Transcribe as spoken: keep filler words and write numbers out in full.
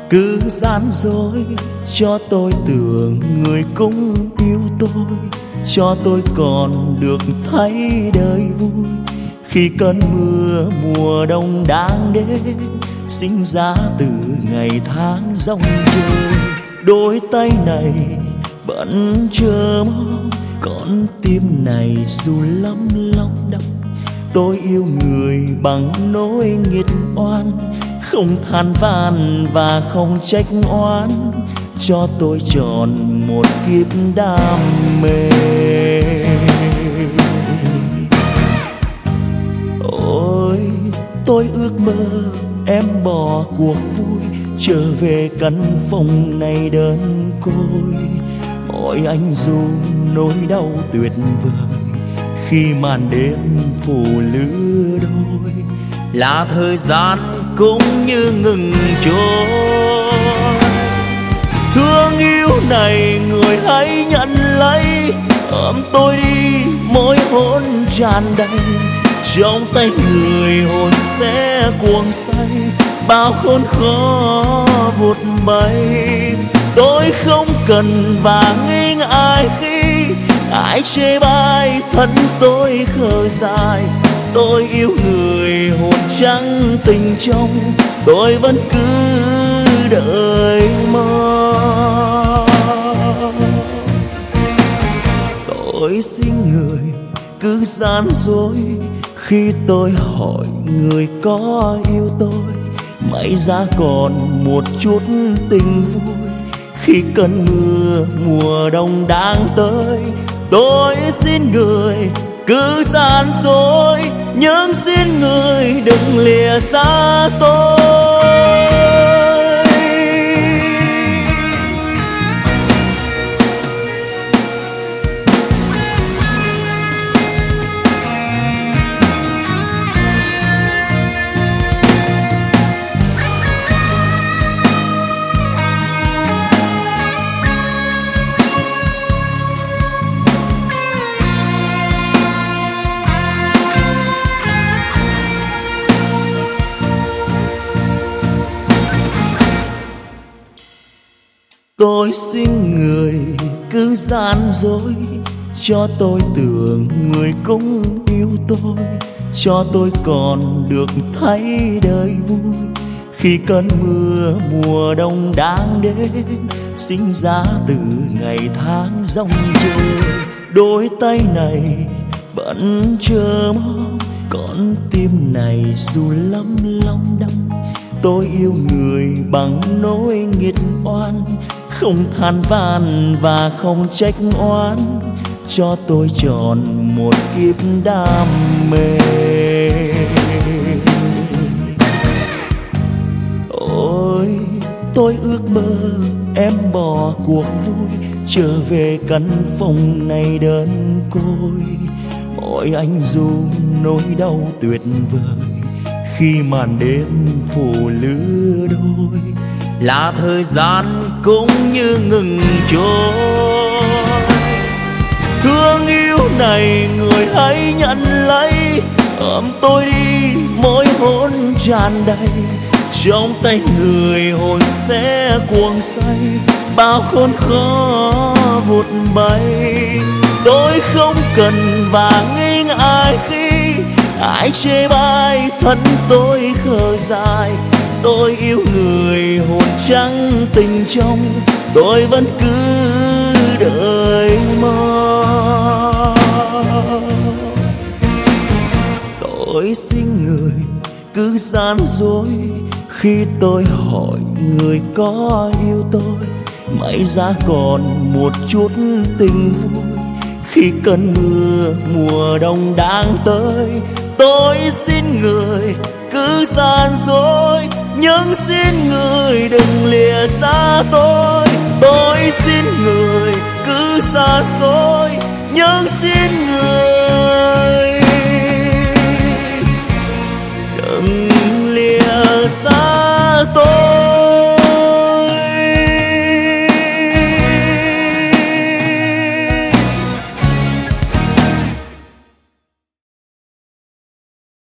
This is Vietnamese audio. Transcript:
cứ gian dối cho tôi tưởng người cũng yêu tôi, cho tôi còn được thấy đời vui. Khi cơn mưa mùa đông đang đến, sinh ra từ ngày tháng giông trời. Đôi tay này vẫn chờ mong, con tim này dù lắm lòng đau. Tôi yêu người bằng nỗi nghiệt oan, không than van và không trách oán, cho tôi tròn một kiếp đam mê. Ôi tôi ước mơ em bỏ cuộc vui, trở về căn phòng này đơn côi. Ôi anh dù nỗi đau tuyệt vời, khi màn đêm phủ lứa đôi, là thời gian cũng như ngừng trôi. Thương yêu này người hãy nhận lấy, ôm tôi đi mỗi hôn tràn đầy. Trong tay người hồn sẽ cuồng say, bao khốn khó vụt bay. Tôi không cần vàng nghinh ai khi ai chê bai, thân tôi khờ dại. Tôi yêu người hồn trắng tình trong, tôi vẫn cứ đợi mơ. Tôi xin người cứ gian dối, khi tôi hỏi người có yêu tôi, may ra còn một chút tình vui. Khi cơn mưa mùa đông đang tới, tôi xin người cứ gian dối, nhưng xin người đừng lìa xa tôi. Tôi xin người cứ gian dối, cho tôi tưởng người cũng yêu tôi, cho tôi còn được thấy đời vui. Khi cơn mưa mùa đông đang đến, sinh ra từ ngày tháng giông trời. Đôi tay này vẫn chờ mong, con tim này dù lắm lòng đau. Tôi yêu người bằng nỗi nghiệt oan, không than van và không trách oán, cho tôi tròn một kiếp đam mê. Ôi tôi ước mơ em bỏ cuộc vui, trở về căn phòng này đơn côi. Ôi anh dù nỗi đau tuyệt vời, khi màn đêm phủ lứa đôi, là thời gian cũng như ngừng trôi. Thương yêu này người hãy nhận lấy, ôm tôi đi mỗi hôn tràn đầy. Trong tay người hồn sẽ cuồng say, bao khốn khó vụt bay. Tôi không cần vàng nghinh ai khi ai chê bai, thân tôi khờ dại. Tôi yêu người hồn trắng tình trong, tôi vẫn cứ đợi mơ. Tôi xin người cứ gian dối, khi tôi hỏi người có yêu tôi, may ra còn một chút tình vui. Khi cơn mưa mùa đông đang tới, tôi xin người cứ gian dối, nhưng xin người đừng lìa xa tôi. Tôi xin người cứ gian dối, nhưng xin người